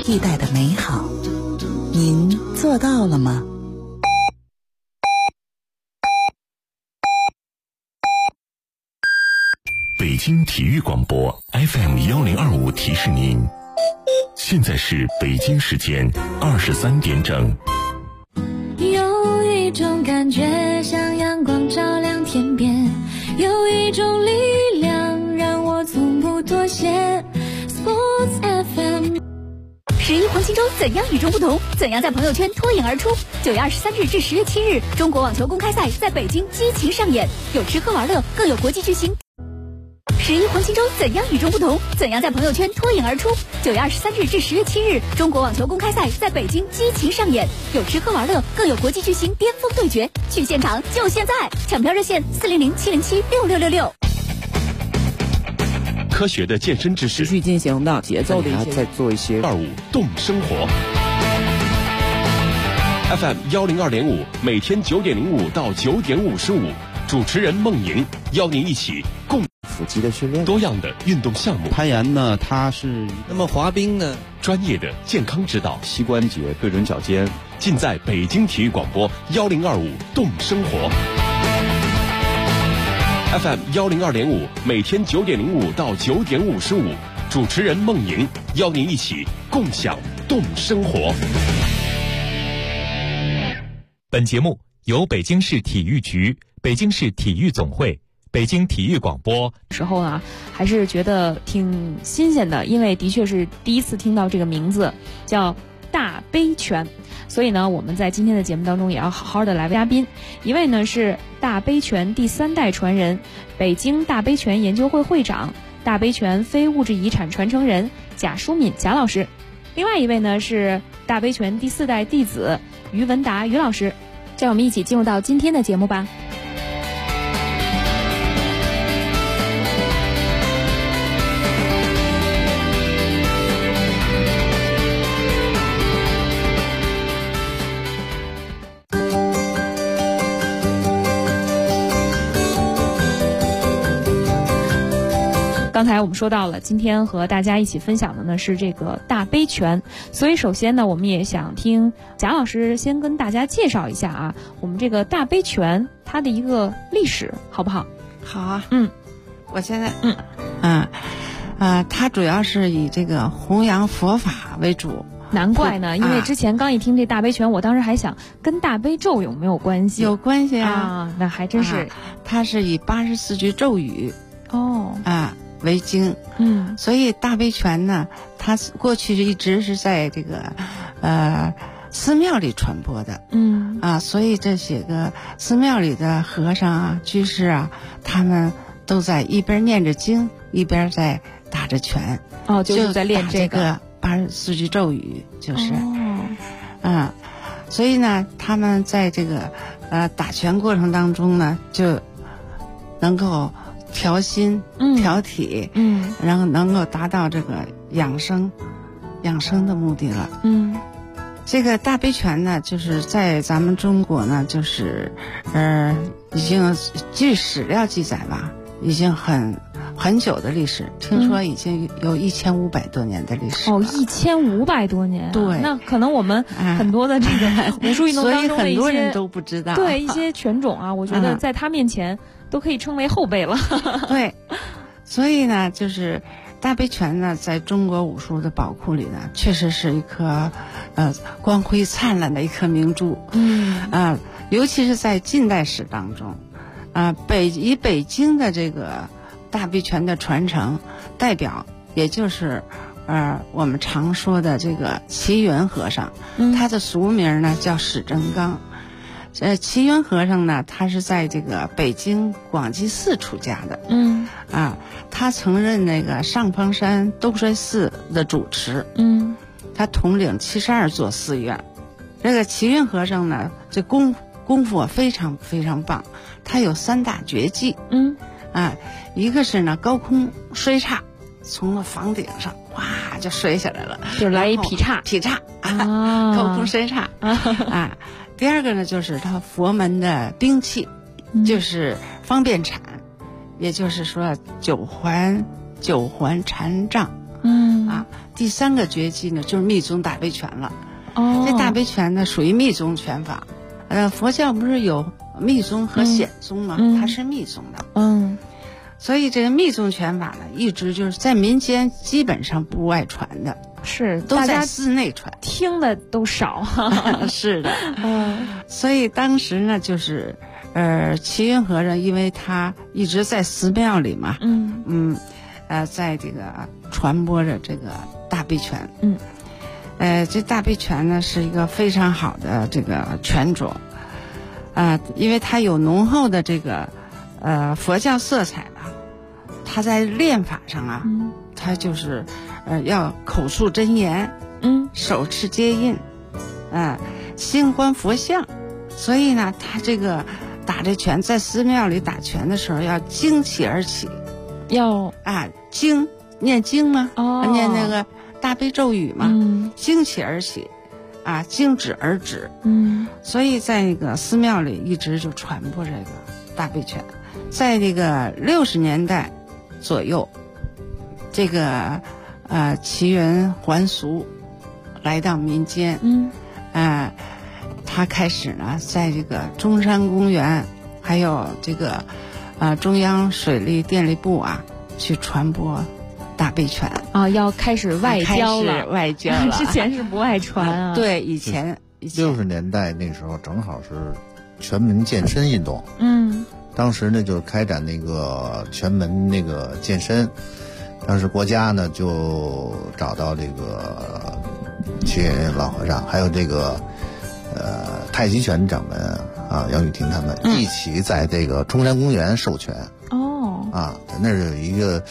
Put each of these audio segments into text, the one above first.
替代的美好，您做到了吗？ 北京体育广播 FM1025提示您，现在是北京时间23点整。 有一种感觉像阳光照亮天边，有一种力量让我从不妥协。 Sports FM。 11黄金周怎样与众不同？怎样在朋友圈脱颖而出？9月23日至10月7日，中国网球公开赛在北京激情上演，有吃喝玩乐，更有国际巨星。11黄金周怎样与众不同？怎样在朋友圈脱颖而出？9月23日至10月7日，中国网球公开赛在北京激情上演，有吃喝玩乐，更有国际巨星巅峰对决。去现场就现在，抢票热线400-707-6666。 科学的健身知识， 持续进行的节奏的再做一些 25动生活。FM102.5，每天9点05到9点55，主持人孟莹邀您一起共腹肌的训练， 多样的运动项目。 攀岩呢，它是那么滑冰呢， 专业的健康指导， 膝关节对准脚尖， 尽在北京体育广播1025动生活。FM102.5，每天9点05到9点55，主持人孟莹邀您一起共享动生活。 本节目由北京市体育局、北京市体育总会、北京体育广播。 时候呢，还是觉得挺新鲜的，因为的确是第一次听到这个名字，叫大杯拳。所以呢，我们在今天的节目当中也要好好的来为嘉宾。一位呢是大杯拳第3代传人，北京大杯拳研究会会长、大杯拳非物质遗产传承人贾淑敏贾老师。另外一位呢是大杯拳第4代弟子于文达于老师。这样我们一起进入到今天的节目吧。刚才我们说到了，今天和大家一起分享的呢是这个大杯拳，所以首先呢，我们也想听贾老师先跟大家介绍一下啊，我们这个大杯拳它的一个历史，好不好？ 好啊，我现在它主要是以这个弘扬佛法为主。 难怪呢，因为之前刚一听这大杯拳，我当时还想跟大悲咒有没有关系？ 有关系啊， 那还真是。 它是以84句咒语为经，所以大杯拳呢，它过去一直是在这个寺庙里传播的，所以这些个寺庙里的和尚啊、居士啊，他们都在一边念着经，一边在打着拳， 就是在练这个84句咒语，就是所以呢，他们在这个打拳过程当中呢，就能够调心、调体，然后能够达到这个养生的目的了。这个大杯拳呢，就是在咱们中国呢，就是已经据史料记载吧，已经很久的历史，听说已经有1500多年的历史了。 1500多年， 对， 那可能我们很多的这个武术运动当中的一些， 所以很多人都不知道， 对一些拳种啊，我觉得在他面前都可以称为后辈了。 对，所以呢，就是大杯拳呢，在中国武术的宝库里呢，确实是一颗光辉灿烂的一颗明珠。尤其是在近代史当中，以北京的这个大杯拳的传承代表，也就是我们常说的这个齐云和尚，他的俗名呢叫史正刚。齐云和尚呢，他是在这个北京广济寺出家的。他曾任那个上峰山东水寺的主持。他统领72座寺院。这个齐云和尚呢，这功夫非常非常棒。他有3大绝技。一个是呢高空摔叉，从那房顶上哇就摔下来了， 就来一劈叉， 高空摔叉第二个呢，就是他佛门的兵器，就是方便铲，也就是说九环禅杖第3个绝技呢就是密宗大悲拳了。这大悲拳呢属于密宗拳法。佛教不是有密宗和显宗吗？它是密宗的。所以这个密宗拳法呢，一直就是在民间基本上不外传的， 是都在寺内传， 听的都少。 是的。所以当时呢，就是齐云和尚，因为他一直在寺庙里嘛，在这个传播着这个大悲拳。这大悲拳呢是一个非常好的这个拳种，因为它有浓厚的这个佛教色彩吧。他在练法上啊，他就是要口述真言，手持接印，心观佛像。所以呢，他这个打这拳，在寺庙里打拳的时候要精气而起，要念经吗？念那个大悲咒语嘛，精气而起，精止而止。所以在那个寺庙里一直就传播这个大悲拳。在这个60年代左右，这个齐云还俗，来到民间。他开始呢，在这个中山公园，还有这个中央水利电力部去传播大悲拳。 要开始外交了， 外交了。 之前是不外传对，以前 60年代那时候正好是全民健身运动。当时呢就是开展那个全民那个健身，当时国家呢就找到这个齐云老和尚，还有这个太极拳掌门杨雨婷他们一起在这个中山公园授权。那是一个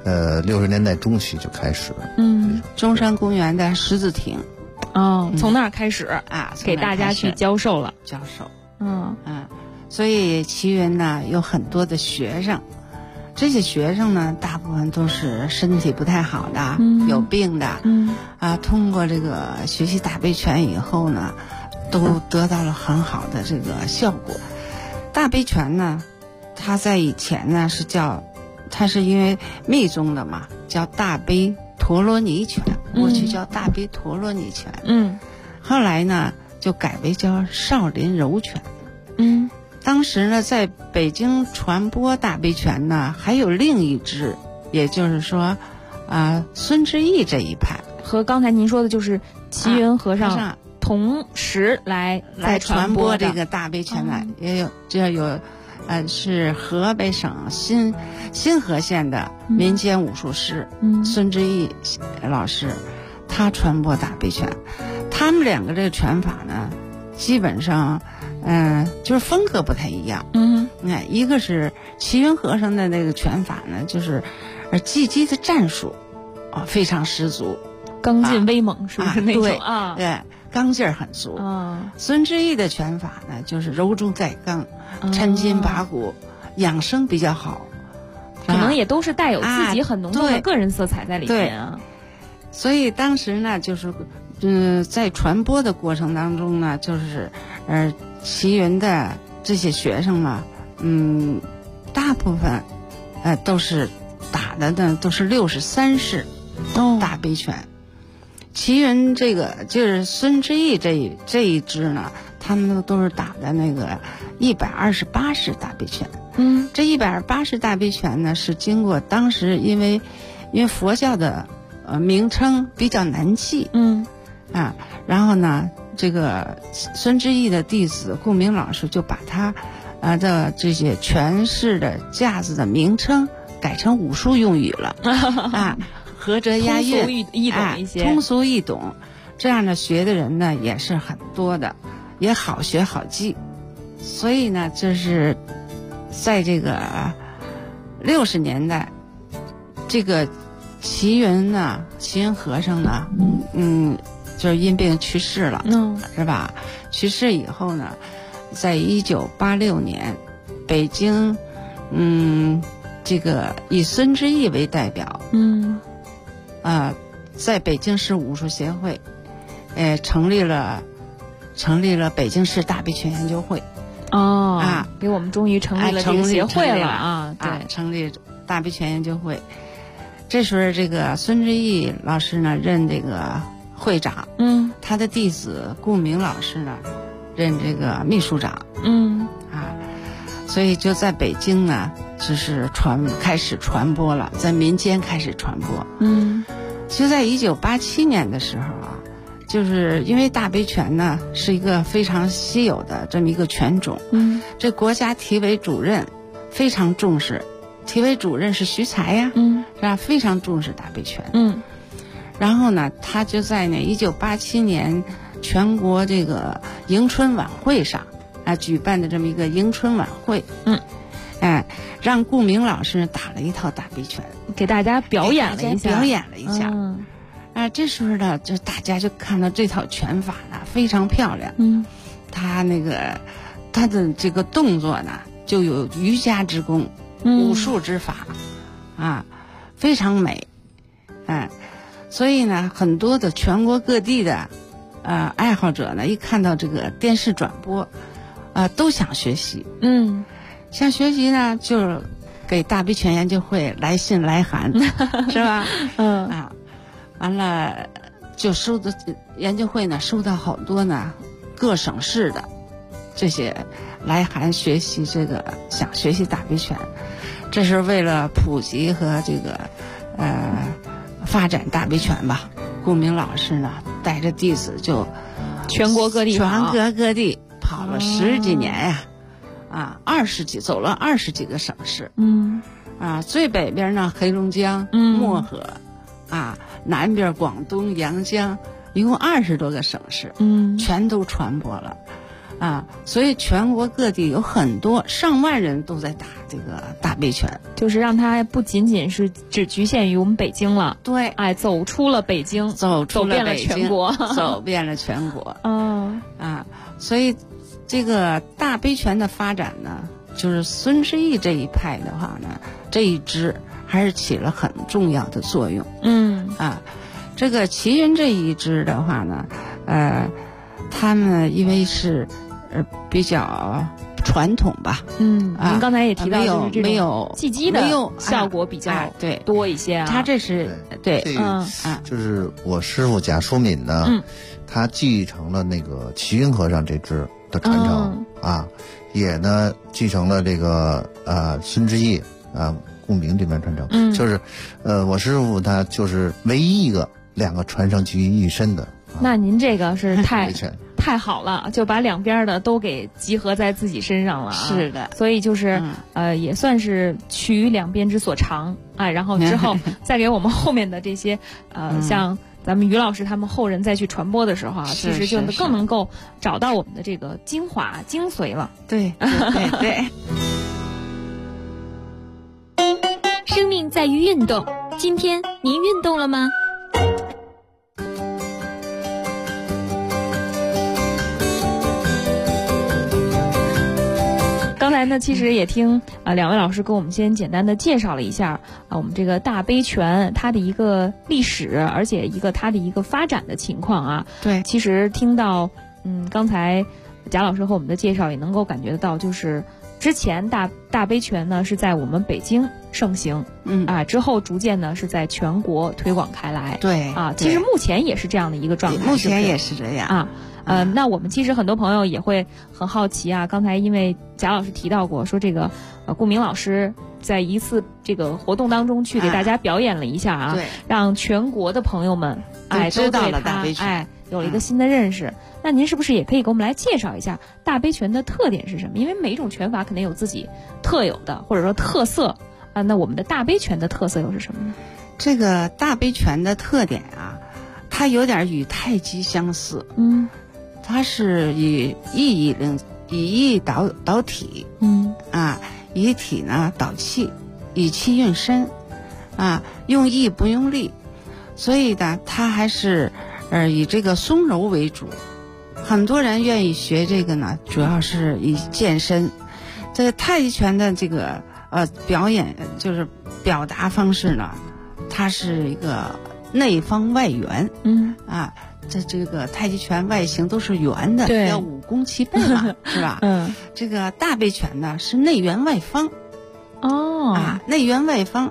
60年代中期就开始。 中山公园的十字亭。 从那儿开始给大家去教授了。 所以齐云呢有很多的学生，这些学生呢大部分都是身体不太好的，有病的。通过这个学习大悲拳以后呢，都得到了很好的这个效果。大悲拳呢，它在以前呢它是因为密宗的嘛，叫大悲陀罗尼拳，过去叫大悲陀罗尼拳。后来呢就改为叫少林柔拳。当时呢在北京传播大悲拳呢还有另一支，也就是说孙志毅这一派， 和刚才您说的就是齐云和尚同时来传播这个大悲拳呢。也有这有是河北省新河县的民间武术师孙志毅老师，他传播大悲拳。他们两个这个拳法呢基本上就是风格不太一样。一个是齐云和尚的那个拳法呢，就是技击的战术非常十足， 刚劲威猛，是不是那种对，刚劲儿很足。孙志毅的拳法呢，就是柔中带刚，抻筋拔骨，养生比较好， 可能也都是带有自己很浓重的个人色彩在里面。 所以当时呢，就是在传播的过程当中呢，就是齐云的这些学生嘛，大部分都是打的呢都是63式大悲拳。齐云这个就是孙志毅这一支呢，他们都是打的那个128式大悲拳。这128式大悲拳呢是经过当时因为佛教的名称比较难记。然后呢这个孙志毅的弟子顾明老师就把他的这些拳式的架子的名称改成武术用语了。合辙押韵，通俗易懂，这样的学的人呢也是很多的，也好学好记。所以呢就是在这个60年代，这个齐云和尚呢就是因病去世了。是吧？去世以后呢，在1986年北京这个以孙志毅为代表，在北京市武术协会成立了北京市大悲拳研究会。 给我们终于成立了这个协会了。对， 成立大悲拳研究会。 这时候这个孙志毅老师呢任这个会长，他的弟子顾明老师呢任这个秘书长，所以就在北京呢，就是开始传播了，在民间开始传播。就在1987年的时候啊，就是因为大悲拳呢是一个非常稀有的这么一个拳种，这国家体委主任非常重视，体委主任是徐才呀，是吧？非常重视大悲拳。然后呢，他就在那1987年全国这个迎春晚会上举办的这么一个迎春晚会，让顾明老师打了一套大悲拳， 给大家表演了一下。 这时候呢，就大家就看到这套拳法呢非常漂亮。他的这个动作呢，就有瑜伽之功，武术之法，非常美。所以呢，很多的全国各地的爱好者呢，一看到这个电视转播，都想学习。想学习呢，就给大悲拳研究会来信来函，是吧？完了就研究会呢收到好多呢各省市的这些来函学习想学习大悲拳。这是为了普及和这个发展大悲拳吧，顾明老师呢带着弟子就全国各地跑了10几年呀，走了20几个省市。最北边呢黑龙江、漠河，南边广东阳江，一共20多个省市，全都传播了。所以全国各地有很多上万人都在打这个大悲拳， 就是让它不仅仅是只局限于我们北京了。 对， 走出了北京，走遍了全国， 走遍了全国。所以这个大悲拳的发展呢，就是孙志毅这一派的话呢，这一支还是起了很重要的作用。这个齐云这一支的话呢，他们因为是比较传统吧， 您刚才也提到，就是这种技击的效果比较多一些。 他这是对， 就是我师傅贾淑敏呢，他继承了那个齐云和尚这支的传承也呢继承了这个孙志毅顾明这边传承。就是我师傅他就是唯一一个2个传承集于一身的。 那您这个是太好了，就把两边的都给集合在自己身上了。 是的， 所以就是也算是取两边之所长，然后之后再给我们后面的这些像咱们于老师他们后人再去传播的时候其实就更能够找到我们的这个精华精髓了。 对。 生命在于运动，今天您运动了吗？ 刚才呢，其实也听2位老师给我们先简单的介绍了一下我们这个大悲拳它的一个历史，而且它的一个发展的情况对， 其实听到刚才贾老师和我们的介绍，也能够感觉得到，就是之前大悲拳呢是在我们北京盛行，之后逐渐呢是在全国推广开来。 对其实目前也是这样的一个状态， 目前也是这样那我们其实很多朋友也会很好奇刚才因为贾老师提到过，说这个顾明老师在一次这个活动当中去给大家表演了一下对， 让全国的朋友们都知道了大悲拳， 有了一个新的认识。那您是不是也可以给我们来介绍一下大悲拳的特点是什么？因为每一种拳法肯定有自己特有的或者说特色那我们的大悲拳的特色又是什么呢？ 这个大悲拳的特点它有点与太极相似。它是以意导体，以体呢导气，以气运身，用意不用力，所以呢，它还是以这个松柔为主。很多人愿意学这个呢，主要是以健身。这个太极拳的这个表演就是表达方式呢，它是一个内方外圆，这个太极拳外形都是圆的，叫武功齐备嘛，是吧？这个大悲拳呢是内圆外方。内圆外方，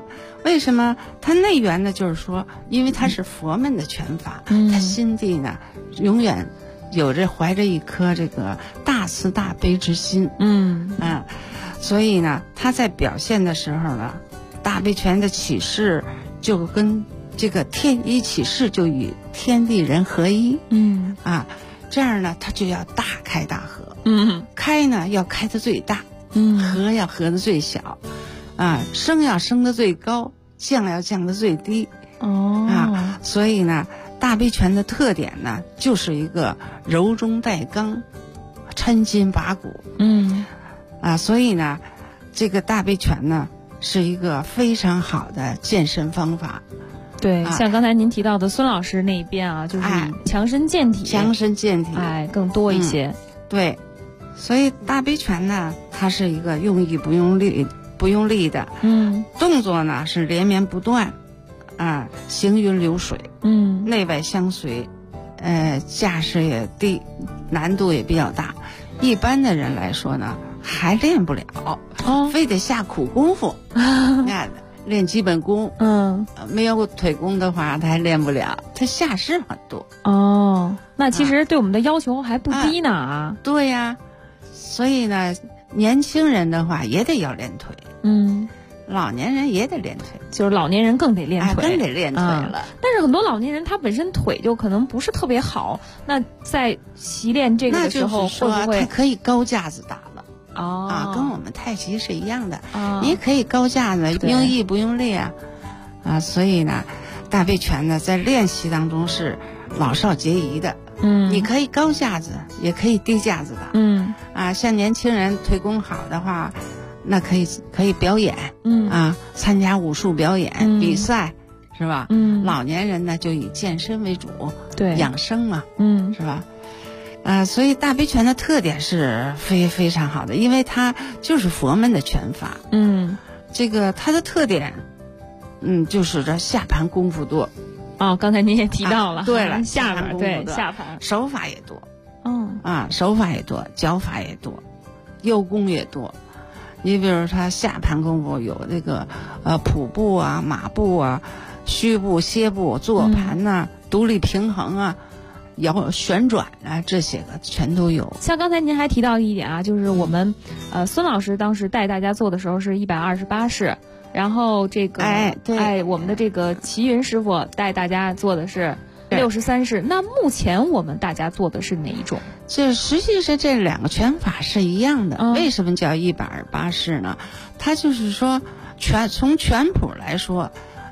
为什么它内源呢？就是说，因为它是佛门的拳法，他心地呢永远有着怀着一颗这个大慈大悲之心，所以呢，他在表现的时候呢，大悲拳的起势就跟这个天一起势就与天地人合一，这样呢，他就要大开大合，开呢要开得最大，合要合得最小，升要升得最高，降要降得最低，所以呢，大悲拳的特点呢，就是一个柔中带刚，抻筋拔骨，所以呢，这个大悲拳呢是一个非常好的健身方法。 对，像刚才您提到的孙老师那一边啊，就是强身健体，更多一些。 对，所以大悲拳呢，它是一个用力不用力的，动作呢是连绵不断，行云流水，内外相随，架势也低，难度也比较大。一般的人来说呢，还练不了，非得下苦功夫，练基本功，没有腿功的话，他还练不了，他下势很多。 那其实对我们的要求还不低呢对呀，所以呢，年轻人的话也得要练腿，老年人也得练腿， 就是老年人更得练腿， 更得练腿了。 但是很多老年人他本身腿就可能不是特别好，那在习练这个的时候，会不会他可以高架子打了？跟我们太极是一样的，你可以高架子，用力不用力所以呢，大悲拳呢在练习当中是老少皆宜的，你可以高架子，也可以低架子打，像年轻人腿功好的话，那可以表演，参加武术表演比赛，是吧？老年人呢就以健身为主， 对， 养生嘛，是吧？所以大悲拳的特点是非常好的，因为它就是佛门的拳法。这个它的特点，就是这下盘功夫多。 刚才您也提到了， 对了， 下盘对下盘手法也多，手法也多，脚法也多，右功也多。你比如他下盘功夫有那个普步啊、马步啊、虚步、歇步、坐盘呐、独立平衡啊。摇旋转这些个全都有。 像刚才您还提到一点就是我们孙老师当时带大家做的时候是128式，然后这个我们的这个齐云师傅带大家做的是63式。那目前我们大家做的是哪一种？ 这实际上这两个拳法是一样的。为什么叫128式呢？它就是说从拳谱来说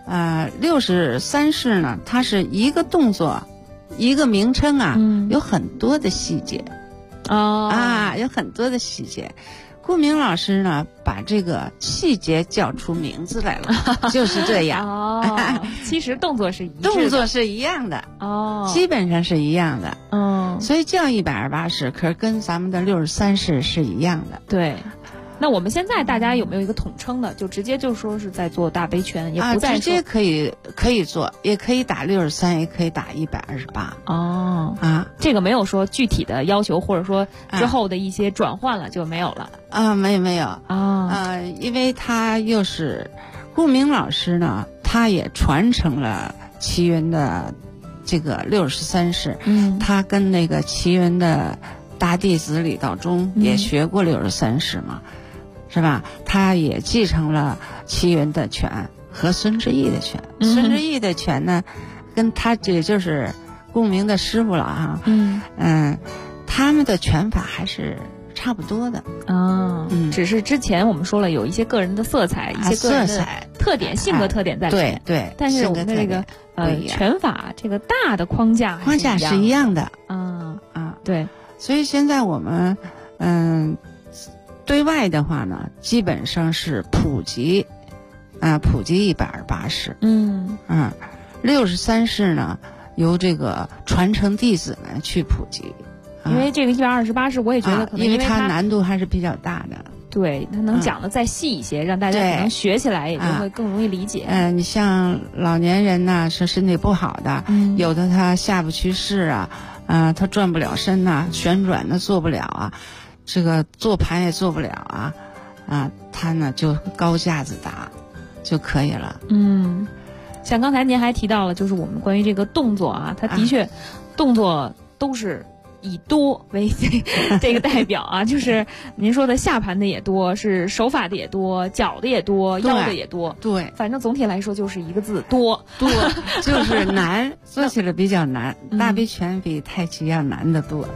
，63式呢，它是一个动作。一个名称有很多的细节，有很多的细节。顾明老师呢，把这个细节叫出名字来了，就是这样。 其实动作是一致的， 动作是一样的，基本上是一样的。所以叫128式，可是跟咱们的63式是一样的。 对。那我们现在大家有没有一个统称的？就直接就说是在做大悲拳，也不再直接可以做，也可以打63，也可以打128。 这个没有说具体的要求，或者说之后的一些转换了就没有了。 没有因为他又是顾明老师呢，他也传承了齐云的这个63式。他跟那个齐云的大弟子李道中也学过63式嘛。是吧？他也继承了齐云的拳和孙志毅的拳。孙志毅的拳呢，跟他也就是顾明的师傅了他们的拳法还是差不多的。 只是之前我们说了有一些个人的色彩，一些个人的特点、性格特点在里面。 对。 但是我们的这个拳法这个大的框架是一样的。 对。 所以现在我们对外的话呢，基本上是普及128式。63式呢，由这个传承弟子们去普及。 因为这个128式，我也觉得可能因为它难度还是比较大的。 对，它能讲的再细一些，让大家可能学起来也就会更容易理解。 你像老年人呢，是身体不好的，有的他下不去势他转不了身旋转呢做不了这个坐盘也做不了他呢就高架子打， 就可以了。 像刚才您还提到了，就是我们关于这个动作啊，它的确动作都是以多为这个代表啊，就是您说的下盘的也多，是手法的也多，脚的也多，腰的也多。 对， 反正总体来说就是一个字多。 就是难，做起来比较难。大悲拳比太极要难得多。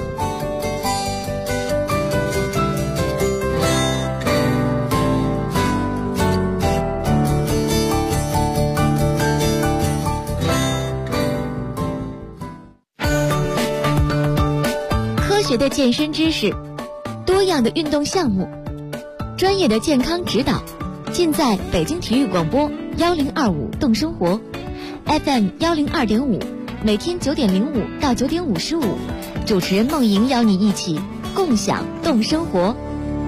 科学的健身知识，多样的运动项目，专业的健康指导，尽在北京体育广播1025动生活 FM 102.5，每天9点05到9点55，主持人梦莹邀你一起共享动生活。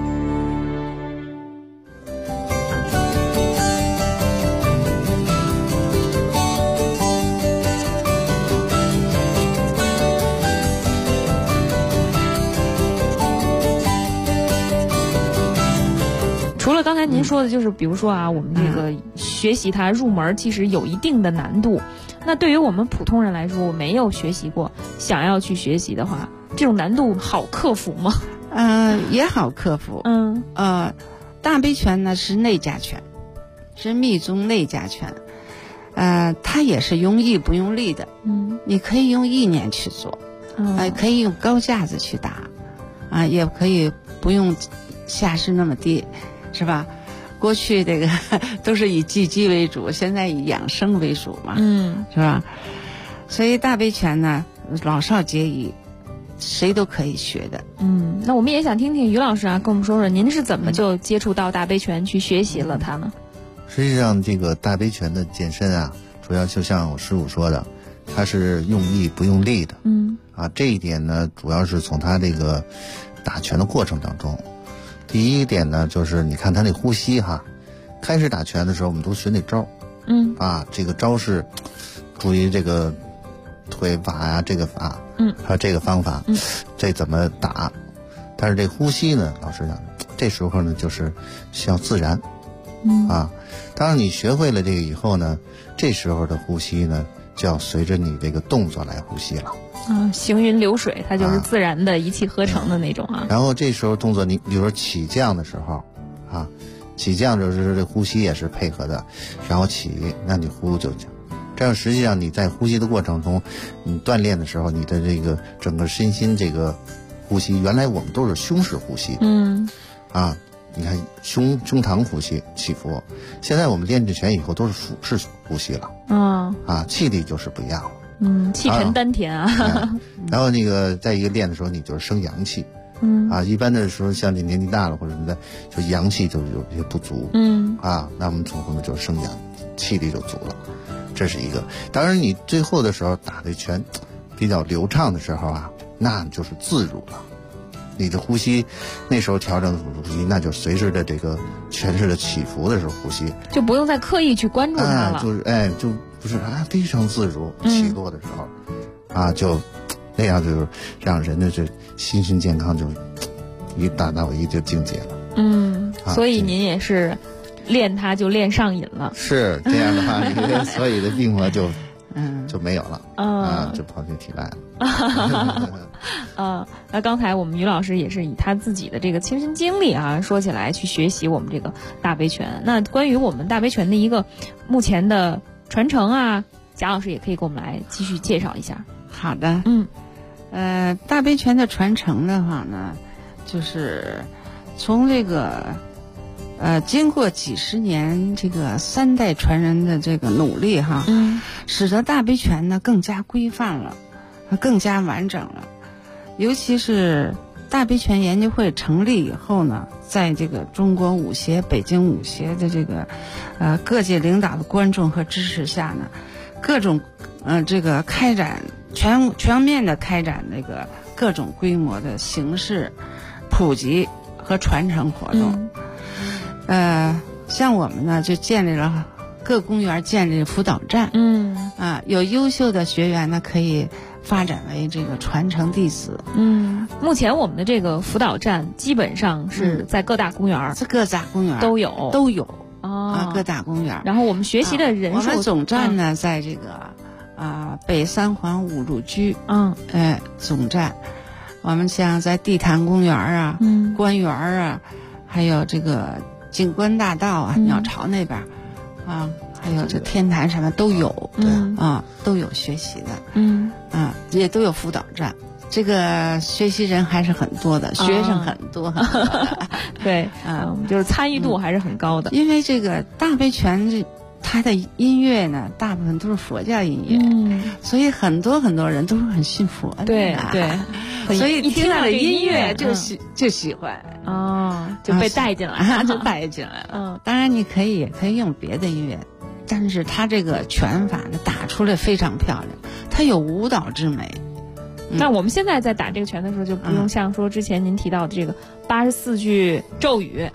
除了刚才您说的，就是比如说啊，我们这个学习它入门其实有一定的难度。那对于我们普通人来说，我没有学习过，想要去学习的话，这种难度好克服吗？ 也好克服。大悲拳呢是内家拳，是密宗内家拳。它也是用意不用力的。你可以用意念去做，可以用高架子去打，也可以不用下势那么低。是吧？过去这个都是以击击为主，现在以养生为主嘛，是吧？所以大悲拳呢，老少皆宜，谁都可以学的。 那我们也想听听于老师啊，跟我们说说您是怎么就接触到大悲拳去学习了它呢？ 实际上，这个大悲拳的健身啊，主要就像我师傅说的，它是用意不用力的。这一点呢，主要是从他这个打拳的过程当中。第一点呢，就是你看他那呼吸哈，开始打拳的时候我们都学那招，这个招式，注意这个腿法呀，这个法，还有这个方法，这怎么打？但是这呼吸呢，老实讲，这时候呢就是需要自然，当然你学会了这个以后呢，这时候的呼吸呢就要随着你这个动作来呼吸了。 行云流水，它就是自然的一气呵成的那种啊。 然后这时候动作，你比如说起降的时候，起降就是这呼吸也是配合的，然后起，那你呼就降。这样实际上你在呼吸的过程中，你锻炼的时候，你的这个整个身心这个呼吸，原来我们都是胸式呼吸，你看胸膛呼吸起伏，现在我们练这拳以后都是腹式呼吸了，气力就是不一样了。 气沉丹田啊。 然后那个在一个练的时候，你就是生阳气。一般的时候像你年纪大了或者什么的，就阳气就有些不足。那我们从后面就生阳，气力就足了。这是一个。当然你最后的时候打的拳比较流畅的时候那就是自如了。你的呼吸那时候调整呼吸，那就随着的这个拳势的起伏的时候呼吸， 就不用再刻意去关注它了。 就不是非常自如，起落的时候就那样，就是让人的这心身健康就达到一个境界了。 所以您也是练它就练上瘾了。 是这样的话，你的所有的病魔就没有了，就跑进体外了。那刚才我们于老师也是以他自己的这个亲身经历说起来去学习我们这个大悲拳。那关于我们大悲拳的一个目前的传承贾老师也可以给我们来继续介绍一下。 好的。大悲拳的传承的话呢，就是从这个经过几十年这个3代传人的这个努力使得大悲拳呢更加规范了，更加完整了。尤其是大悲拳研究会成立以后呢，在这个中国武协、北京武协的这个各界领导的关注和支持下呢，各种这个开展全面的开展那个各种规模的形式普及和传承活动。像我们呢就建立了各公园建立辅导站，有优秀的学员呢可以发展为这个传承弟子。 目前我们的这个辅导站基本上是在各大公园， 各大公园都有。 各大公园。 然后我们学习的人数， 我们总站呢在这个北三环五路居，总站。我们像在地坛公园啊、官园啊，还有这个景观大道啊、鸟巢那边还有这天坛什么都有，都有学习的，也都有辅导站。这个学习人还是很多的，学生很多， 对，就是参与度还是很高的。 因为这个大悲泉它的音乐呢，大部分都是佛教音乐，所以很多人都是很信佛的， 对， 所以一听到这音乐就喜欢， 就被带进来， 就带进来了。当然你也可以用别的音乐，但是它这个拳法呢打出来非常漂亮，它有舞蹈之美。 那我们现在在打这个拳的时候，就不用像说之前您提到的这个84句咒语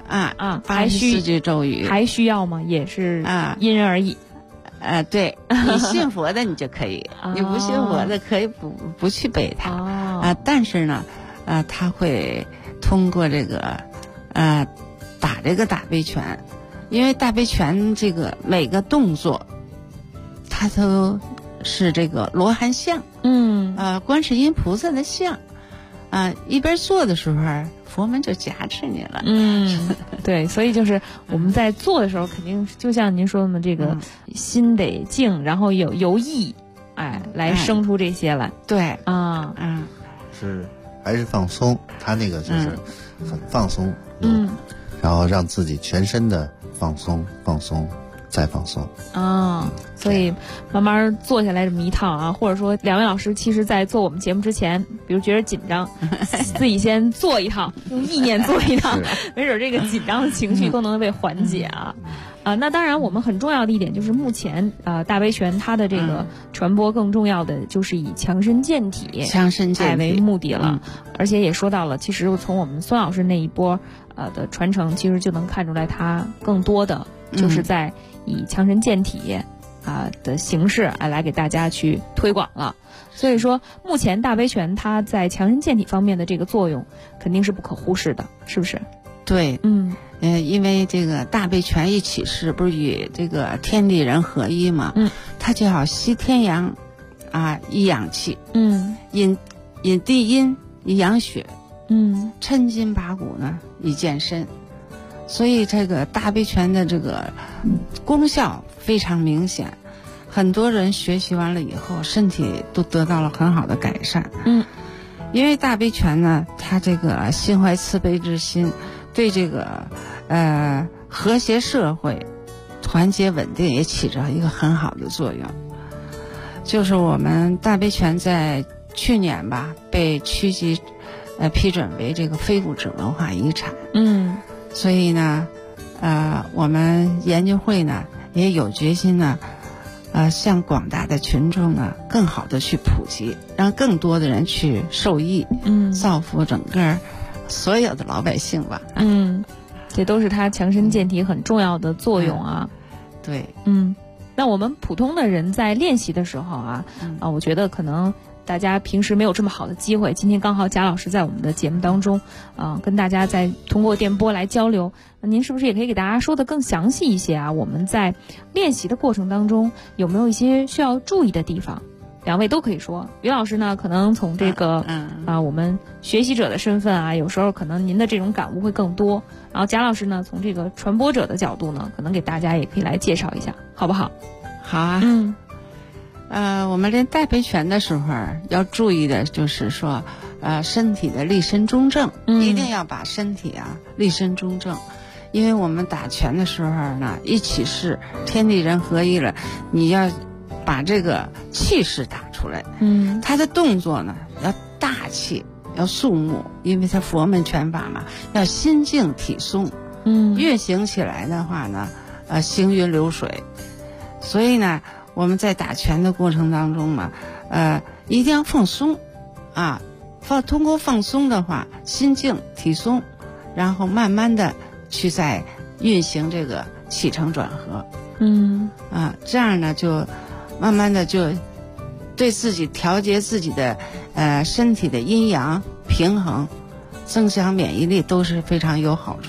84句咒语还需要吗？也是因人而异。 对，你信佛的你就可以，你不信佛的可以不去背它但是呢，他会通过这个打这个大悲拳，因为大悲拳这个每个动作，它都是这个罗汉像。观世音菩萨的像，一边做的时候，佛门就加持你了。 对，所以就是我们在做的时候，肯定就像您说的嘛，这个心得静，然后有意，来生出这些来。 对， 是还是放松，他那个就是很放松，然后让自己全身的放松，再放松所以慢慢做下来这么一套或者说两位老师其实在做我们节目之前，比如觉得紧张自己先做一套，用意念做一套，没准这个紧张的情绪都能被缓解那当然我们很重要的一点就是目前大悲拳它的这个传播更重要的就是以强身健体为目的了，而且也说到了，其实从我们孙老师那一波的传承，其实就能看出来它更多的就是在以强身健体的形式来给大家去推广了。所以说目前大悲拳它在强身健体方面的这个作用肯定是不可忽视的，是不是？ 对，因为这个大悲拳一起势不是与这个天地人合一嘛，它就要吸天阳以养气，引地阴以养血，抻筋拔骨呢以健身。所以这个大悲拳的这个功效非常明显，很多人学习完了以后身体都得到了很好的改善。因为大悲拳呢，它这个心怀慈悲之心，对这个和谐社会、团结稳定也起着一个很好的作用。就是我们大悲拳在去年吧被区级批准为这个非物质文化遗产。所以呢，我们研究会呢也有决心呢，向广大的群众呢更好的去普及，让更多的人去受益，造福整个所有的老百姓吧。 这都是它强身健体很重要的作用对， 那我们普通的人在练习的时候我觉得可能大家平时没有这么好的机会，今天刚好贾老师在我们的节目当中跟大家再通过电波来交流，您是不是也可以给大家说的更详细一些我们在练习的过程当中有没有一些需要注意的地方？两位都可以说。于老师呢可能从这个我们学习者的身份有时候可能您的这种感悟会更多，然后贾老师呢从这个传播者的角度呢，可能给大家也可以来介绍一下，好不好？ 好啊。我们练大悲拳的时候要注意的就是说身体的立身中正，一定要把身体立身中正。因为我们打拳的时候呢，一起势天地人合一了，你要把这个气势打出来。他的动作呢要大气，要肃穆，因为他佛门拳法嘛，要心静体松。运行起来的话呢行云流水。所以呢我们在打拳的过程当中嘛，一定要放松通过放松的话，心静体松，然后慢慢的去再运行这个起承转合。这样呢就慢慢的就对自己调节自己的身体的阴阳平衡，增强免疫力都是非常有好处的。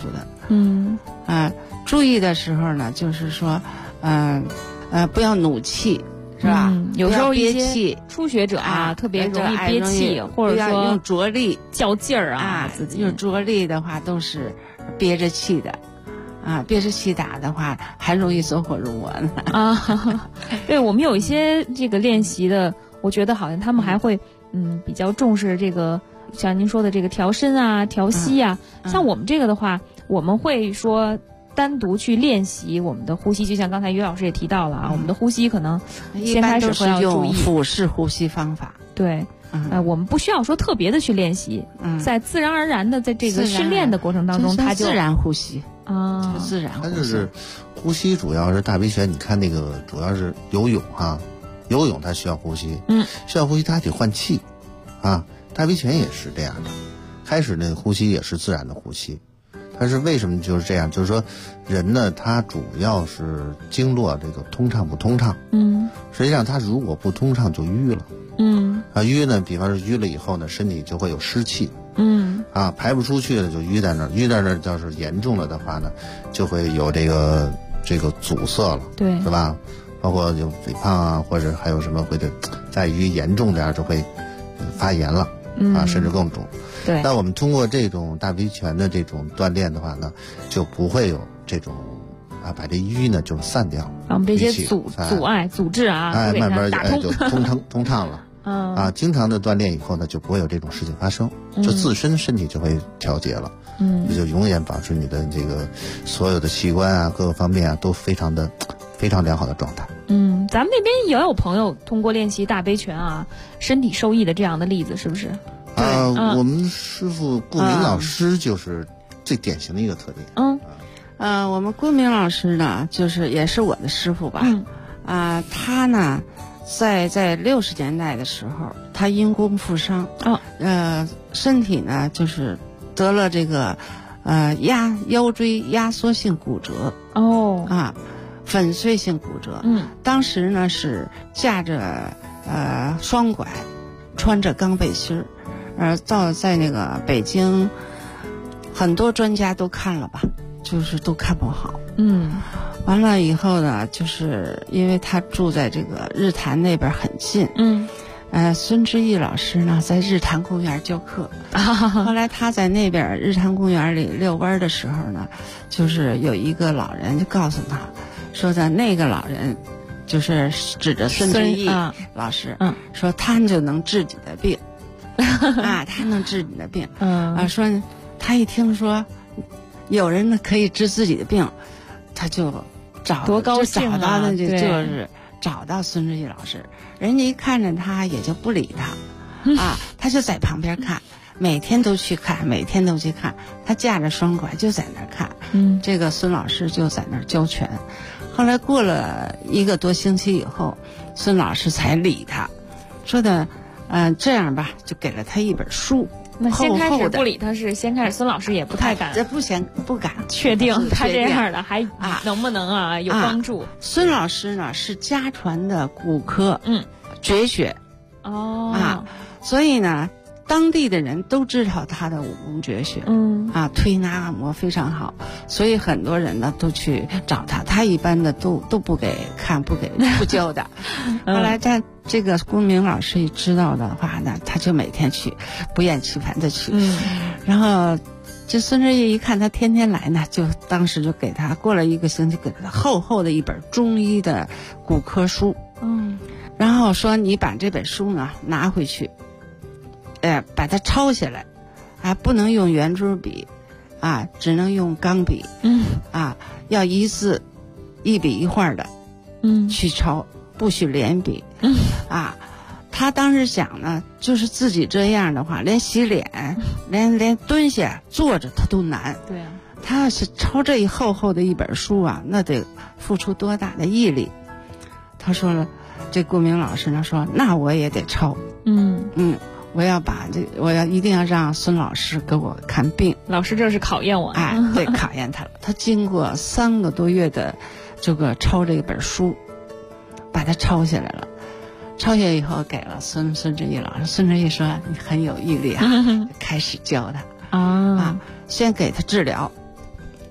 注意的时候呢，就是说，不要怒气。是吧？ 有时候憋气， 初学者特别容易憋气，或者说用着力较劲儿自己用着力的话都是憋着气的，憋着气打的话还容易走火入魔呢。 对，我们有一些这个练习的，我觉得好像他们还会比较重视这个，像您说的这个调身调息像我们这个的话，我们会说。单独去练习我们的呼吸，就像刚才于老师也提到了我们的呼吸可能先开始会要注意腹式呼吸方法。 对，我们不需要说特别的去练习，在自然而然的在这个训练的过程当中，它就自然呼吸就自然呼吸。 它就是呼吸，主要是大鼻泉。你看那个主要是游泳游泳它需要呼吸，需要呼吸，它还得换气大鼻泉也是这样的，开始那个呼吸也是自然的呼吸。它是为什么就是这样？就是说，人呢，他主要是经络这个通畅不通畅。实际上他如果不通畅就淤了。淤呢，比方说淤了以后呢，身体就会有湿气。排不出去的就淤在那儿，淤在那儿要是严重了的话呢，就会有这个阻塞了， 对， 是吧？包括有肥胖或者还有什么会的，在于严重点就会发炎了甚至更重。 对， 那我们通过这种大鼻泉的这种锻炼的话呢，就不会有这种把这淤呢就散掉， 我们这些阻碍、阻滞慢慢打通就通畅了。经常的锻炼以后呢，就不会有这种事情发生，就自身身体就会调节了。也就永远保持你的这个所有的器官各个方面都非常良好的状态。 咱们那边也有朋友通过练习大杯拳身体受益的这样的例子，是不是？ 我们师傅顾明老师就是最典型的一个特点。 我们顾明老师呢，就是也是我的师傅吧。他呢，在60年代的时候，他因公负伤，身体呢就是得了这个腰椎压缩性骨折。粉碎性骨折。当时呢是架着双拐，穿着钢背心在那个北京，很多专家都看了吧，就是都看不好。完了以后呢，就是因为他住在这个日坛那边很近。孙之义老师呢在日坛公园教课。后来他在那边日坛公园里遛弯的时候呢，就是有一个老人就告诉他说的，那个老人就是指着孙之义老师，说他就能治你的病。他能治你的病。说他一听说有人呢可以治自己的病，他就多高兴找到的就是找到孙之义老师，人家一看着他也就不理他。他就在旁边看，每天都去看，他架着双拐就在那儿看。这个孙老师就在那儿教拳。后来过了1个多星期以后，孙老师才理他，说的这样吧，就给了他一本书。 那先开始不理他是先开始，孙老师也不太敢， 不敢确定他这样的还能不能有帮助。 孙老师呢是家传的骨科绝学。所以呢当地的人都知道他的武功绝学。推拿按摩非常好，所以很多人呢都去找他，他一般的都不给看，不教的。后来他这个顾明老师一知道的话呢，他就每天去，不厌其烦的去。然后这孙之义一看他天天来呢，就当时就给他过了1个星期，给他厚厚的一本中医的骨科书。然后说你把这本书呢拿回去，把它抄下来，不能用圆珠笔，只能用钢笔。要一字一笔一画的去抄，不许连笔。他当时想呢，就是自己这样的话，连洗脸连蹲下坐着他都难。 对啊， 他要是抄这一厚厚的一本书那得付出多大的毅力。他说了，这顾明老师呢说，那我也得抄。我要一定要让孙老师给我看病。 老师这是考验我。 对，考验他了。他经过3个多月的这个抄这本书，把它抄下来了。抄下以后给了孙之义老师。孙之义说你很有毅力开始教他。先给他治疗，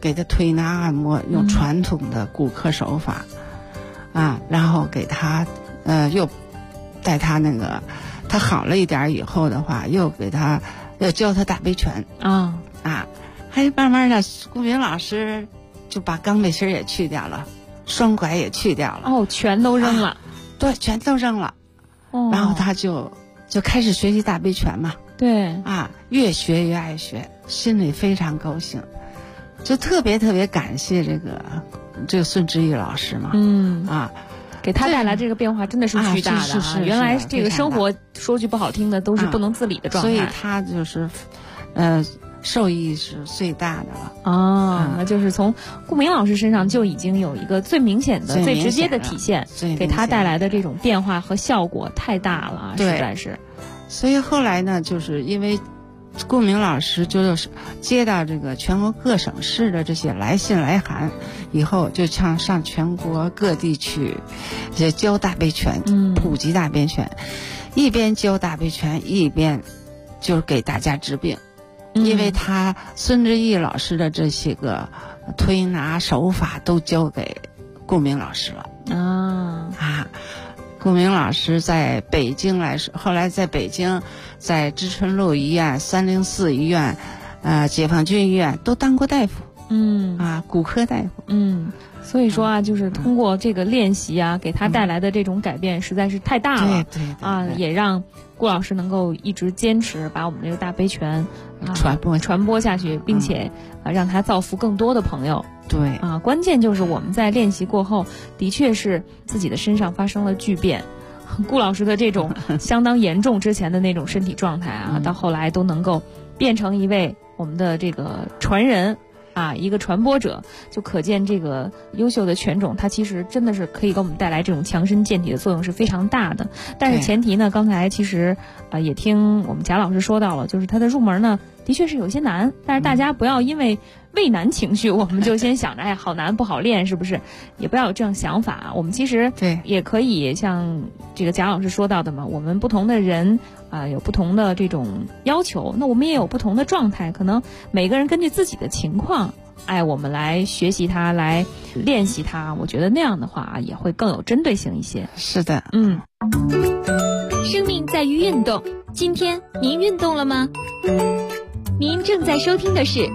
给他推拿按摩，用传统的骨科手法，然后给他又带他那个他好了一点以后的话，又教他大背拳还慢慢的，顾明老师就把钢背心也去掉了，双拐也去掉了， 全都扔了， 对，全都扔了，然后他就开始学习大背拳嘛， 对越学越爱学，心里非常高兴，就特别特别感谢这个孙志毅老师嘛， 给他带来这个变化真的是巨大的是原来这个生活说句不好听的都是不能自理的状态， 所以他就是受益是最大的了那就是从顾明老师身上就已经有一个最明显的、最直接的体现，给他带来的这种变化和效果太大了，实在是。 所以后来呢，就是因为顾明老师就是接到这个全国各省市的这些来信来函以后，就上全国各地去教大背拳，普及大背拳，一边教大背拳一边就是给大家治病。因为他孙志毅老师的这些个推拿手法都交给顾明老师了顾明老师在北京来说，后来在北京，在知春路医院、304医院、解放军医院都当过大夫，骨科大夫， 所以说就是通过这个练习给他带来的这种改变实在是太大了， 对也让顾老师能够一直坚持把我们这个大背拳传播下去，并且让他造福更多的朋友。 对关键就是我们在练习过后，的确是自己的身上发生了巨变。顾老师的这种相当严重之前的那种身体状态到后来都能够变成一位我们的这个传人一个传播者，就可见这个优秀的拳种它其实真的是可以给我们带来这种强身健体的作用是非常大的。但是前提呢，刚才其实也听我们贾老师说到了，就是它的入门呢的确是有些难，但是大家不要因为畏难情绪我们就先想着好难不好练，是不是？也不要有这样想法。我们其实也可以像这个贾老师说到的嘛，我们不同的人有不同的这种要求，那我们也有不同的状态，可能每个人根据自己的情况我们来学习它，来练习它，我觉得那样的话也会更有针对性一些。 是的。 生命在于运动，今天您运动了吗？您正在收听的是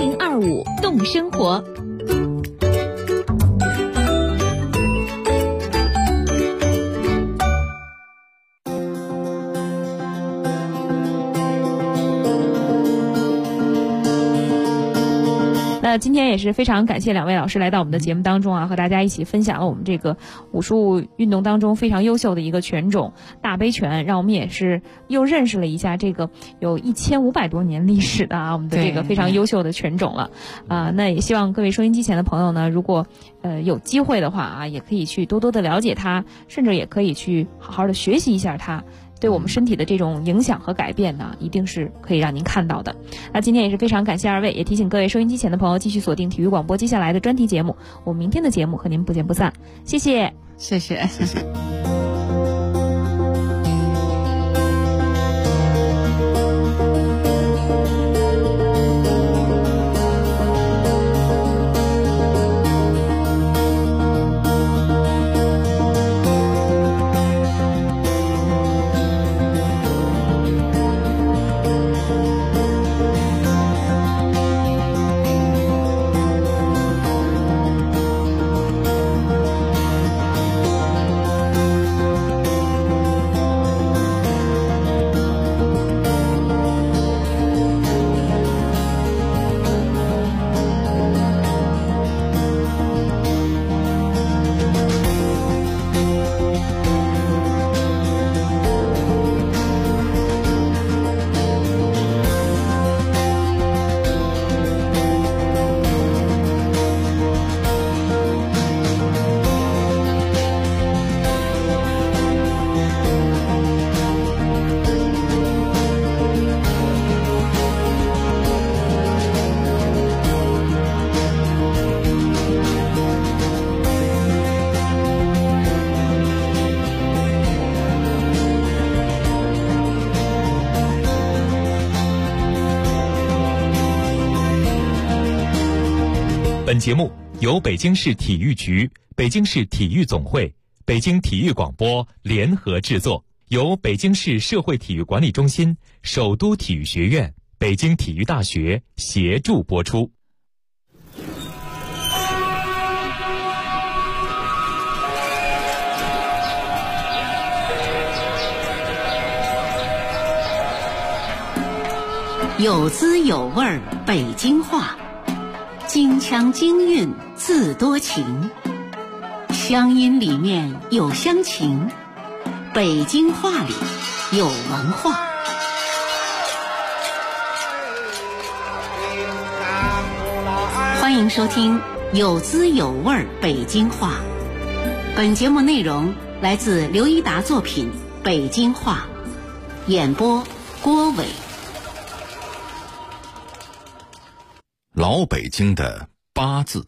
1025动生活。 那今天也是非常感谢两位老师来到我们的节目当中和大家一起分享了我们这个武术运动当中非常优秀的一个拳种大背拳，让我们也是又认识了一下这个有1500多年历史的我们的这个非常优秀的拳种了那也希望各位收音机前的朋友呢，如果有机会的话也可以去多多的了解它，甚至也可以去好好的学习一下它，对我们身体的这种影响和改变呢，一定是可以让您看到的。那今天也是非常感谢二位，也提醒各位收音机前的朋友继续锁定体育广播接下来的专题节目，我们明天的节目和您不见不散。谢谢， 谢谢，谢谢。 本节目由北京市体育局、北京市体育总会、北京体育广播联合制作，由北京市社会体育管理中心、首都体育学院、北京体育大学协助播出。 有滋有味儿北京话，京腔京韵自多情，乡音里面有乡情，北京话里有文化。欢迎收听有滋有味儿北京话。本节目内容来自刘一达作品《北京话》，演播郭伟。 老北京的八字。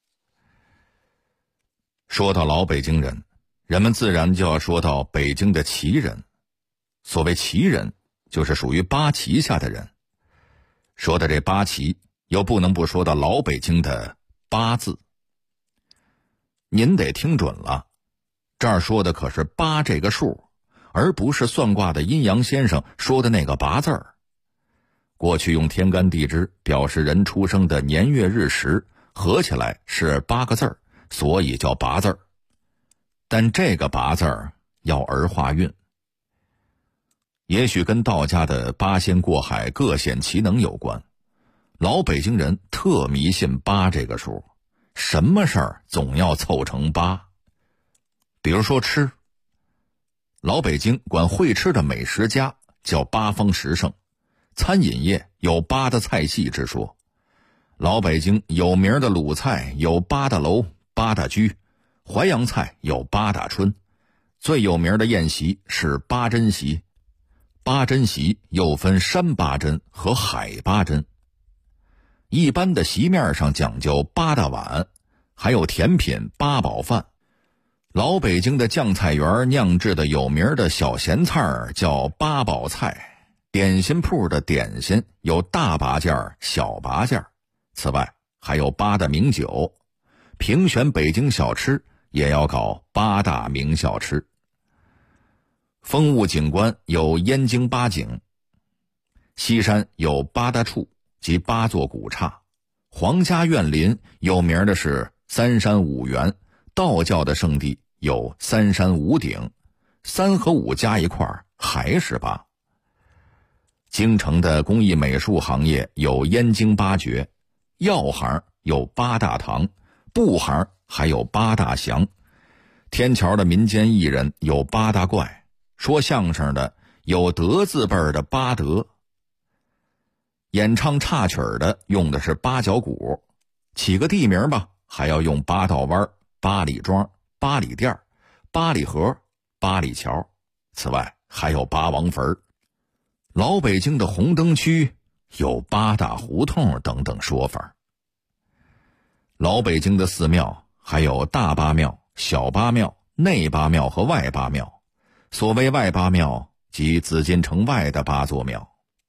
说到老北京人，人们自然就要说到北京的旗人。所谓旗人，就是属于八旗下的人。说到这八旗，又不能不说到老北京的八字。您得听准了，这儿说的可是八这个数，而不是算卦的阴阳先生说的那个八字儿。过去用天干地支表示人出生的年月日时，合起来是8个字儿，所以叫八字儿。但这个八字儿要儿化韵，也许跟道家的八仙过海各显其能有关。老北京人特迷信八这个数，什么事儿总要凑成八。比如说吃，老北京管会吃的美食家叫八方十胜，餐饮业有八大菜系之说。老北京有名的鲁菜有八大楼、八大居，淮扬菜有八大春，最有名的宴席是八珍席。八珍席又分山八珍和海八珍。一般的席面上讲究八大碗，还有甜品八宝饭。老北京的酱菜园酿制的有名的小咸菜叫八宝菜。点心铺的点心有大八件、小八件，此外还有八大名酒。评选北京小吃也要搞八大名小吃。风物景观有燕京八景，西山有八大处及八座古刹，皇家园林有名的是三山五园，道教的圣地有三山五顶，三和五加一块还是八。京城的工艺美术行业有燕京八绝，药行有八大堂，布行还有八大祥。天桥的民间艺人有八大怪，说相声的有德字辈的八德，演唱插曲的用的是八角鼓，起个地名吧，还要用八道湾、八里庄、八里店、八里河、八里桥。此外还有八王坟。老北京的红灯区有八大胡同等等说法。老北京的寺庙还有大八庙、小八庙、内八庙和外八庙。所谓外八庙，即紫禁城外的八座庙。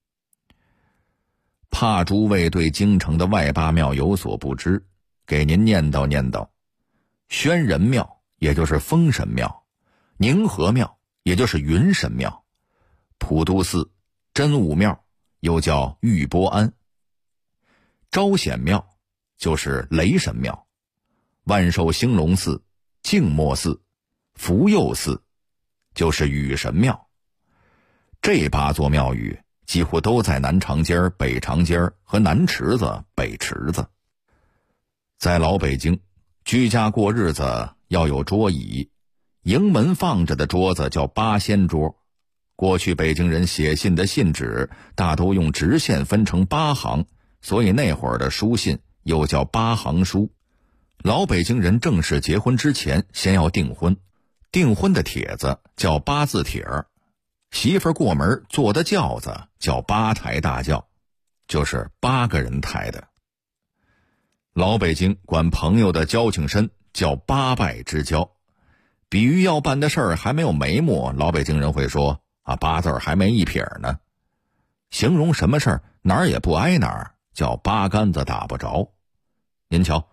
怕诸位对京城的外八庙有所不知，给您念叨念叨。宣仁庙也就是封神庙，宁和庙也就是云神庙，普渡寺、真武庙又叫玉波庵，招显庙就是雷神庙，万寿兴隆寺、静默寺、福佑寺就是雨神庙。这八座庙宇几乎都在南长街、北长街和南池子、北池子。在老北京，居家过日子要有桌椅，迎门放着的桌子叫八仙桌。过去北京人写信的信纸大都用直线分成八行，所以那会儿的书信又叫八行书。老北京人正式结婚之前先要订婚，订婚的帖子叫八字帖儿，媳妇过门坐的轿子叫八抬大轿，就是8个人抬的。老北京管朋友的交情深叫八拜之交，比喻要办的事儿还没有眉目，老北京人会说八字还没一撇呢。形容什么事儿哪儿也不挨哪儿，叫八竿子打不着。您瞧，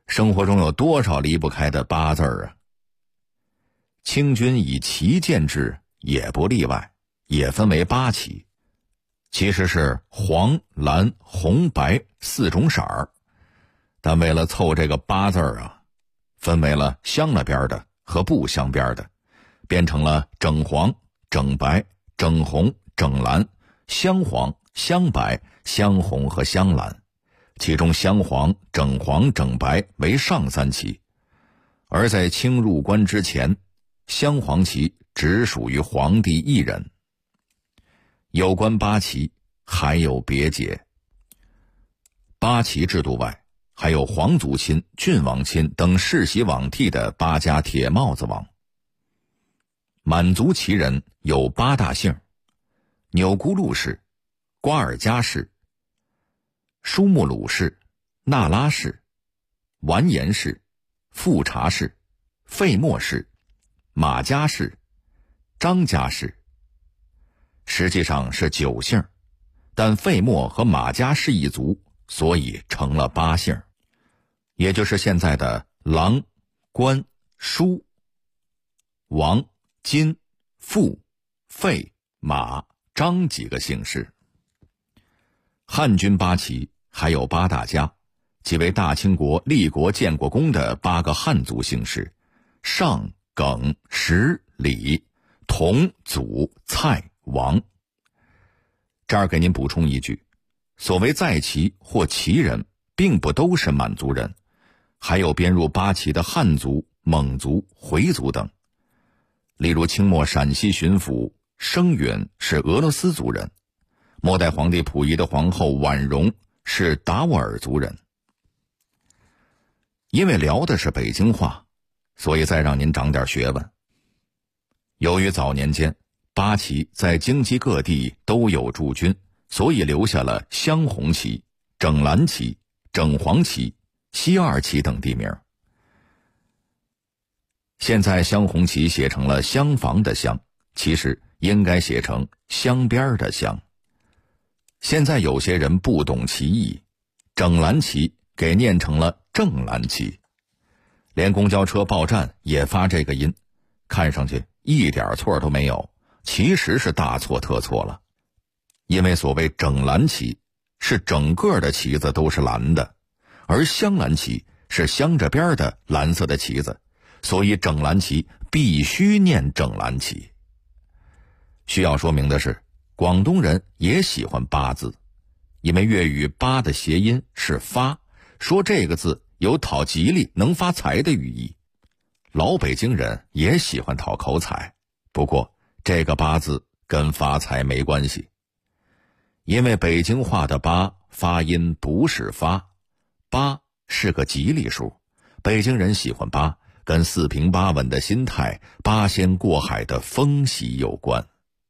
生活中有多少离不开的八字啊？清军以旗建制也不例外，也分为八旗，其实是黄、蓝、红、白4种色儿，但为了凑这个八字啊，分为了镶了边的和不镶边的，变成了整黄、整白、整红、整蓝、镶黄、镶白、镶红和镶蓝，其中镶黄、整黄、整白为上3旗，而在清入关之前，镶黄旗只属于皇帝一人。有关八旗还有别解，八旗制度外，还有皇族亲、郡王亲等世袭罔替的8家铁帽子王。满族旗人有8大姓：钮钴禄氏、瓜尔佳氏、舒木鲁氏、那拉氏、完颜氏、富察氏、费默氏、马家氏、张家氏。实际上是9姓，但费默和马家氏一族，所以成了8姓，也就是现在的郎、关、舒、王、金、富、费、马、张几个姓氏。汉军八旗还有8大家，即为大清国立国建国功的8个汉族姓氏：尚、耿、石、李、佟、祖、蔡、王。这儿给您补充一句，所谓在旗或旗人并不都是满族人，还有编入八旗的汉族、蒙族、回族等。例如清末陕西巡抚生允是俄罗斯族人，末代皇帝溥仪的皇后婉容是达斡尔族人。因为聊的是北京话，所以再让您长点学问。由于早年间八旗在京畿各地都有驻军，所以留下了镶红旗、整蓝旗、整黄旗、西二旗等地名。现在镶红旗写成了厢房的厢，其实应该写成镶边的镶。现在有些人不懂其意，整蓝旗给念成了正蓝旗，连公交车报站也发这个音，看上去一点错都没有，其实是大错特错了。因为所谓整蓝旗是整个的旗子都是蓝的，而镶蓝旗是镶着边的蓝色的旗子，所以整蓝旗必须念整蓝旗。需要说明的是，广东人也喜欢八字，因为粤语八的谐音是发，说这个字有讨吉利能发财的寓意。老北京人也喜欢讨口彩，不过这个八字跟发财没关系，因为北京话的八发音不是发，八是个吉利数，北京人喜欢八，跟四平八稳的心态、八仙过海的风喜有关。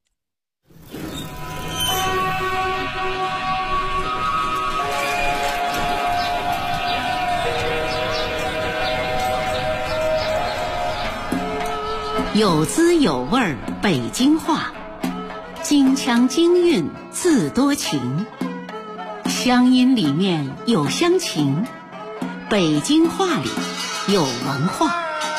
有滋有味儿北京话，京腔京韵字多情，乡音里面有乡情，北京话里有文化。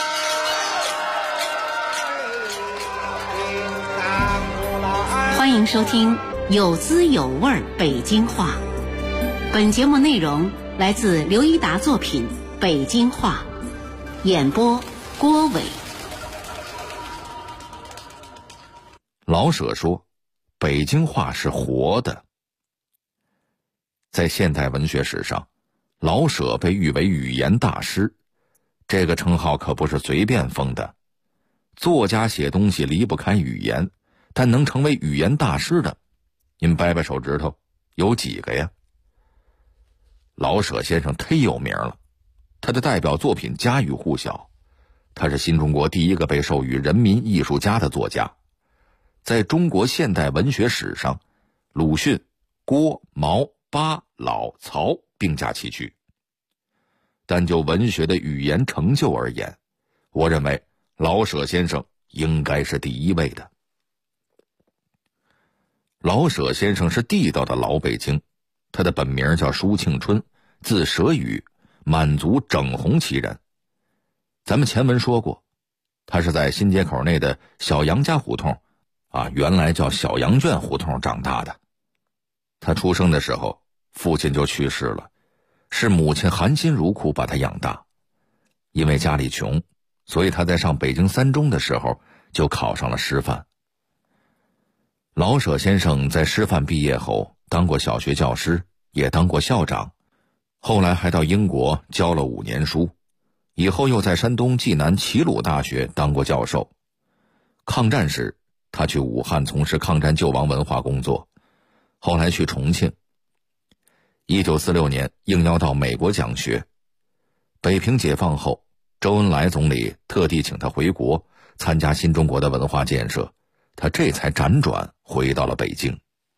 欢迎收听有滋有味儿北京话。本节目内容来自刘一达作品《北京话》，演播郭伟。 老舍说，北京话是活的。在现代文学史上，老舍被誉为语言大师，这个称号可不是随便封的。作家写东西离不开语言，但能成为语言大师的，您掰掰手指头，有几个呀？老舍先生忒有名了，他的代表作品家喻户晓，他是新中国第一个被授予人民艺术家的作家。在中国现代文学史上，鲁迅、郭、毛、巴、老、曹并驾齐驱。但就文学的语言成就而言，我认为老舍先生应该是第一位的。老舍先生是地道的老北京，他的本名叫舒庆春，字舍宇， 满族整红旗人。咱们前文说过，他是在新街口内的小杨家胡同原来叫小羊圈胡同长大的。他出生的时候父亲就去世了，是母亲含辛茹苦把他养大。因为家里穷，所以他在上北京三中的时候就考上了师范。老舍先生在师范毕业后当过小学教师，也当过校长，后来还到英国教了5年书，以后又在山东济南齐鲁大学当过教授。抗战时他去武汉从事抗战救亡文化工作，后来去重庆。1946年应邀到美国讲学。北平解放后，周恩来总理特地请他回国参加新中国的文化建设，他这才辗转回到了北京。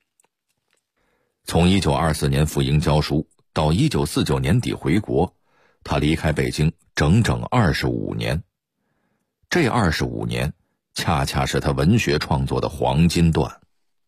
从1924年赴英教书到1949年底回国，他离开北京整整25年。这25年恰恰是他文学创作的黄金段。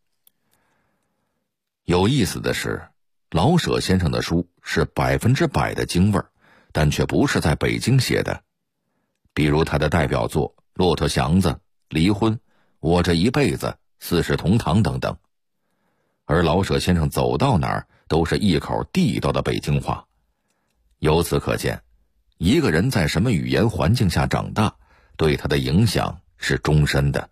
有意思的是，老舍先生的书是100%的京味儿，但却不是在北京写的。比如他的代表作《骆驼祥子》《离婚》《我这一辈子》《四世同堂》等等。而老舍先生走到哪儿都是一口地道的北京话。由此可见，一个人在什么语言环境下长大，对他的影响是终身的。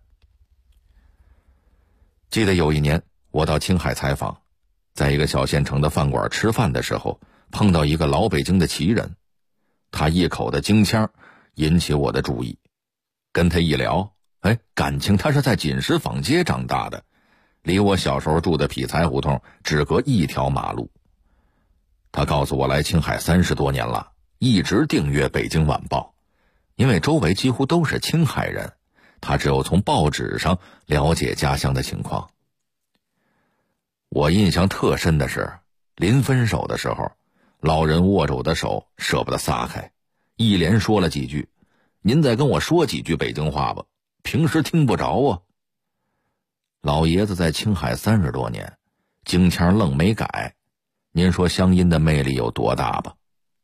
记得有一年我到青海采访，在一个小县城的饭馆吃饭的时候，碰到一个老北京的旗人，他一口的京腔引起我的注意。跟他一聊，感情他是在锦石坊街长大的，离我小时候住的匹才胡同只隔一条马路。他告诉我来青海30多年了，一直订阅《北京晚报》，因为周围几乎都是青海人，他只有从报纸上了解家乡的情况。我印象特深的是，临分手的时候，老人握着我的手舍不得撒开，一连说了几句：“您再跟我说几句北京话吧，平时听不着啊。”老爷子在青海30多年，京腔愣没改，您说乡音的魅力有多大吧？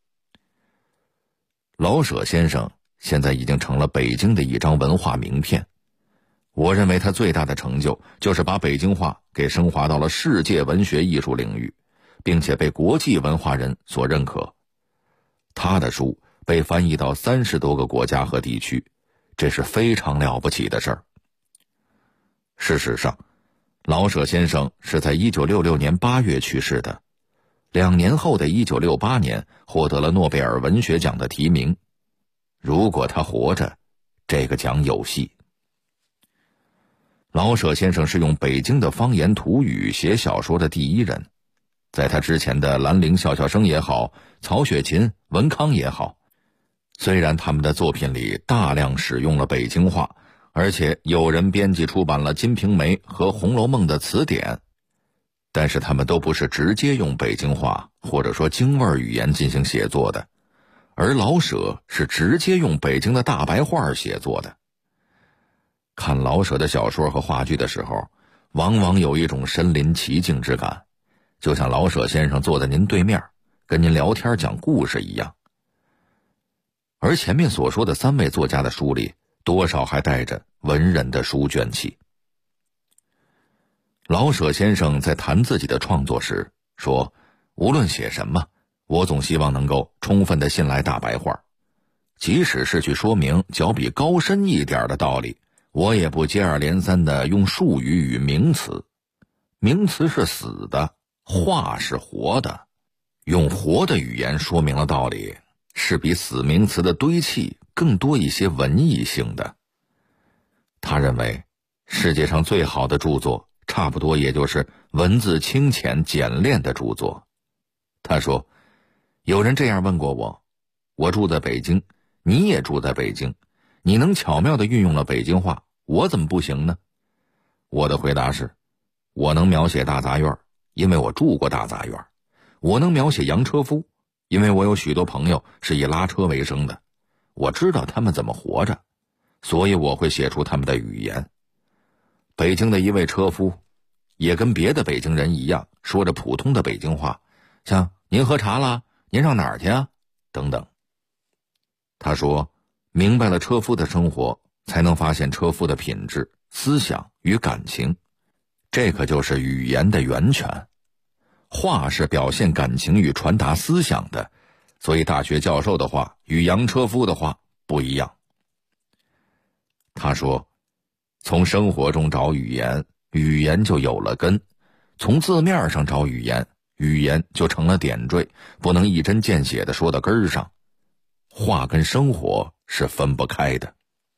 老舍先生现在已经成了北京的一张文化名片。我认为他最大的成就就是把北京话给升华到了世界文学艺术领域，并且被国际文化人所认可。他的书被翻译到30多个国家和地区，这是非常了不起的事儿。事实上，老舍先生是在1966年8月去世的，2年后的1968年获得了诺贝尔文学奖的提名。如果他活着，这个奖有戏。老舍先生是用北京的方言土语写小说的第一人，在他之前的兰陵笑笑生也好，曹雪芹、文康也好，虽然他们的作品里大量使用了北京话，而且有人编辑出版了《金瓶梅》和《红楼梦》的词典，但是他们都不是直接用北京话或者说京味语言进行写作的，而老舍是直接用北京的大白话写作的。看老舍的小说和话剧的时候，往往有一种身临其境之感，就像老舍先生坐在您对面，跟您聊天讲故事一样。而前面所说的3位作家的书里，多少还带着文人的书卷气。老舍先生在谈自己的创作时说，无论写什么，我总希望能够充分地信赖大白话，即使是去说明较比高深一点的道理，我也不接二连三地用术语与名词。名词是死的，话是活的，用活的语言说明了道理，是比死名词的堆砌更多一些文艺性的。他认为，世界上最好的著作，差不多也就是文字清浅简练的著作。他说，有人这样问过我，我住在北京，你也住在北京，你能巧妙地运用了北京话，我怎么不行呢？我的回答是，我能描写大杂院，因为我住过大杂院；我能描写洋车夫，因为我有许多朋友是以拉车为生的，我知道他们怎么活着，所以我会写出他们的语言。北京的一位车夫也跟别的北京人一样，说着普通的北京话，像您喝茶啦，您上哪儿去啊？ 等等。他说，明白了车夫的生活，才能发现车夫的品质、思想与感情，这可就是语言的源泉。话是表现感情与传达思想的，所以大学教授的话与洋车夫的话不一样。他说，从生活中找语言，语言就有了根；从字面上找语言，语言就成了点缀，不能一针见血地说到根儿上。话跟生活是分不开的。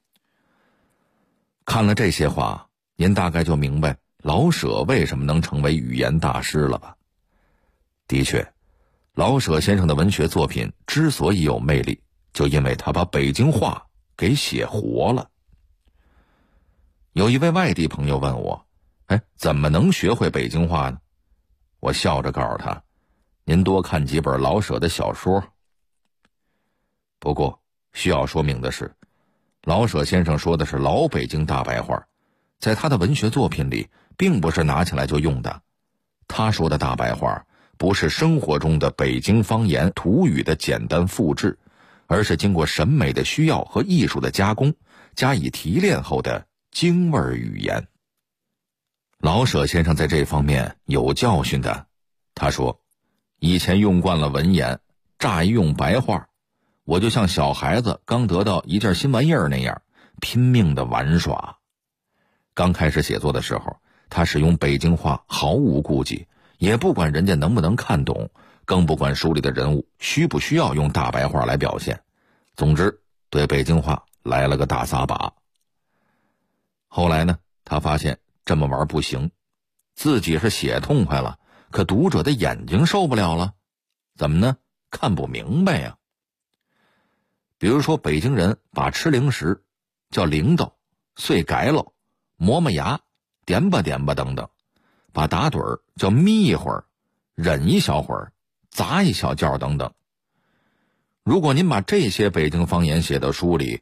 看了这些话，您大概就明白老舍为什么能成为语言大师了吧？的确，老舍先生的文学作品之所以有魅力，就因为他把北京话给写活了。有一位外地朋友问我，怎么能学会北京话呢？我笑着告诉他，您多看几本老舍的小说。不过需要说明的是，老舍先生说的是老北京大白话，在他的文学作品里并不是拿起来就用的。他说的大白话不是生活中的北京方言土语的简单复制，而是经过审美的需要和艺术的加工，加以提炼后的京味语言。老舍先生在这方面有教训的。他说，以前用惯了文言，乍一用白话，我就像小孩子刚得到一件新玩意儿那样，拼命的玩耍。刚开始写作的时候，他使用北京话毫无顾忌，也不管人家能不能看懂，更不管书里的人物需不需要用大白话来表现。总之，对北京话来了个大撒把。后来呢，他发现这么玩不行，自己是写痛快了，可读者的眼睛受不了了。怎么呢？看不明白呀。比如说，北京人把吃零食叫铃铛、碎改喽、磨磨牙、点吧点吧等等，把打盹儿叫眯一会儿、忍一小会儿、砸一小觉等等。如果您把这些北京方言写到书里，